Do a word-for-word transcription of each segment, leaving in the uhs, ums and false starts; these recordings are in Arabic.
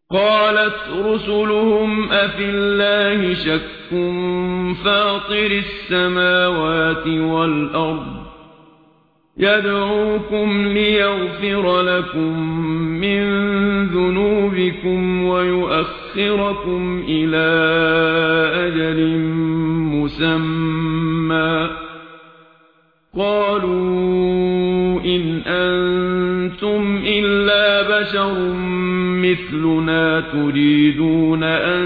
قالت رسلهم أفي الله شك فاطر السماوات والأرض يدعوكم ليغفر لكم من ذنوبكم ويؤخركم إلى أجل مسمى قالوا إن أنتم إلا بشر مثلنا تريدون أن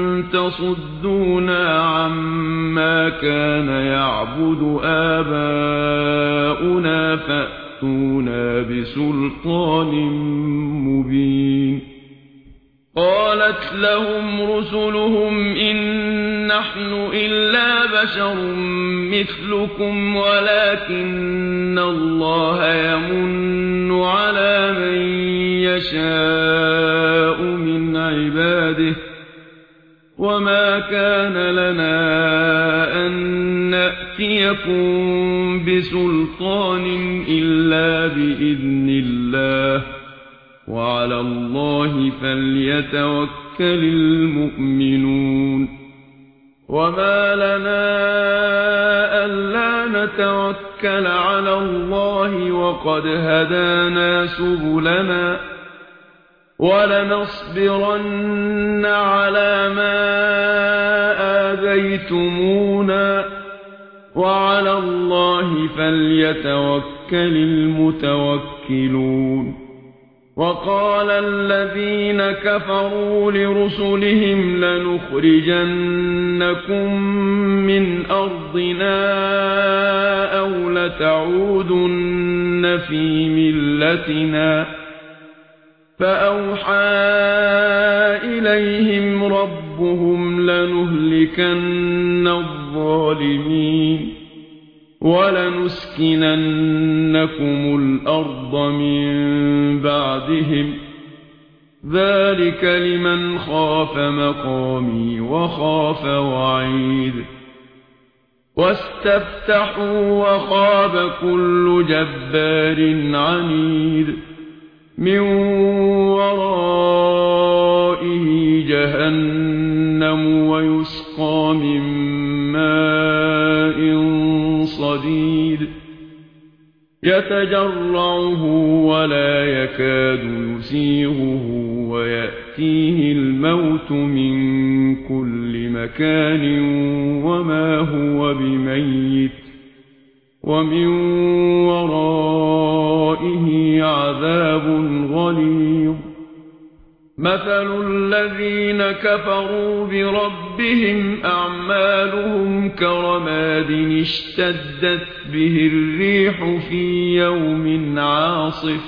تصدونا عما كان يعبد آباؤنا فأتونا بسلطان مبين قالت لهم رسلهم إن نحن إلا بشر مثلكم ولكن الله يمن على من يشاء من عباده وما كان لنا أن نأتيكم بسلطان إلا بإذن الله وعلى الله فليتوكل المؤمنون وما لنا ألا نتوكل على الله وقد هدانا سبلنا ولنصبرن على ما آذيتمونا وعلى الله فليتوكل المتوكلون وقال الذين كفروا لرسلهم لنخرجنكم من أرضنا أو لتعودن في ملتنا فأوحى إليهم ربهم لنهلكن الظالمين ولنسكننكم الأرض من بعدهم ذلك لمن خاف مقامي وخاف وعيد واستفتحوا وخاب كل جبار عنيد من ورائه جهنم ويسقى من ماء صديد يتجرعه ولا يكاد يسيغه ويأتيه الموت من كل مكان وما هو بميت ومن ورائه عذاب غليظ مثل الذين كفروا بربهم أعمالهم كرماد اشتدت به الريح في يوم عاصف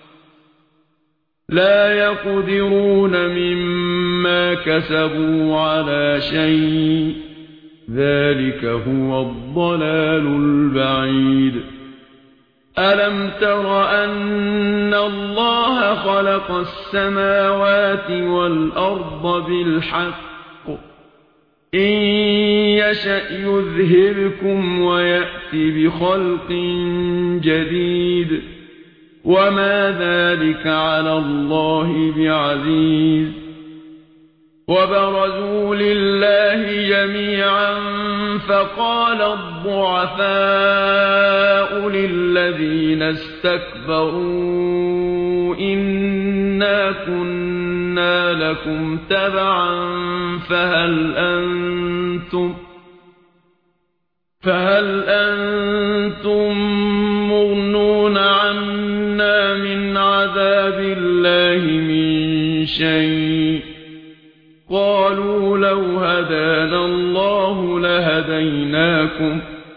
لا يقدرون مما كسبوا على شيء ذلك هو الضلال البعيد ألم تر أن الله خلق السماوات والأرض بالحق إن يشأ يذهبكم ويأتي بخلق جديد وما ذلك على الله بعزيز وبرزوا لله جميعا فقال الضعفاء للذين استكبروا إنا كنا لكم تبعا فهل أنتم فهل أنتم مغنون عنا من عذاب الله من شيء قالوا لو هدانا الله لهديناكم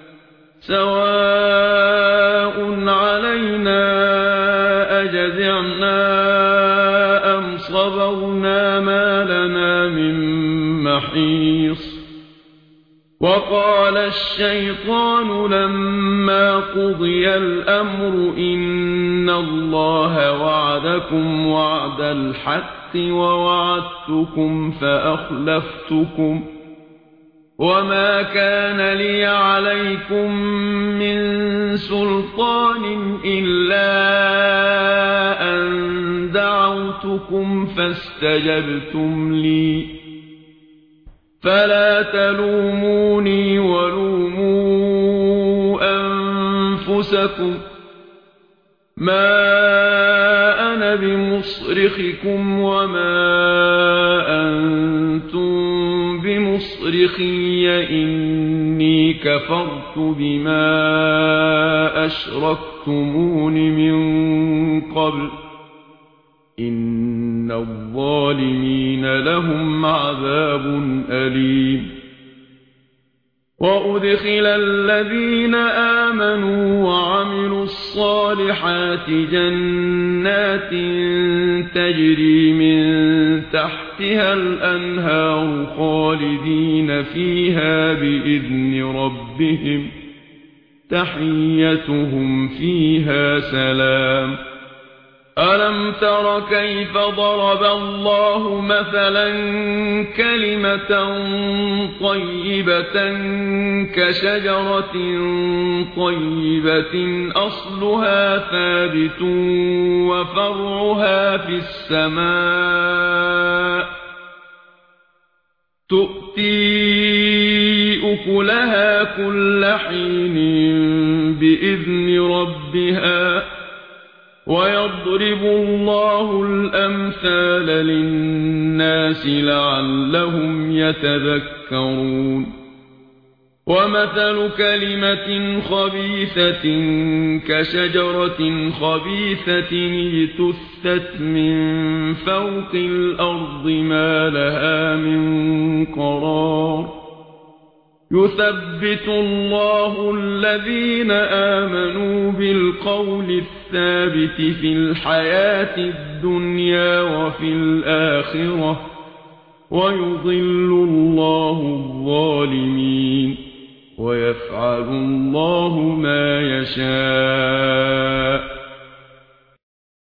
سواء علينا أجزعنا أم صبرنا ما لنا من محيص وقال الشيطان لما قضي الأمر إن الله وعدكم وعد الحق ووعدتكم فأخلفتكم وما كان لي عليكم من سلطان إلا أن دعوت دعوتكم فاستجبتم لي فلا تلوموني ولوموا أنفسكم ما أنا بمصرخكم وما أنتم بمصرخي إني كفرت بما أشركتمون من قبل إن الظالمين لهم عذاب أليم وأدخل الذين آمنوا وعملوا الصالحات جنات تجري من تحتها الأنهار خالدين فيها بإذن ربهم تحيتهم فيها سلام ألم تر كيف ضرب الله مثلا كلمة طيبة كشجرة طيبة أصلها ثابت وفرعها في السماء تؤتي أكلها كل حين بإذن ربها ويضرب الله الأمثال للناس لعلهم يتذكرون ومثل كلمة خبيثة كشجرة خبيثة اجتثت من فوق الأرض ما لها من قرار يثبت الله الذين آمنوا بالقول الثابت في الحياة الدنيا وفي الآخرة ويضل الله الظالمين ويفعل الله ما يشاء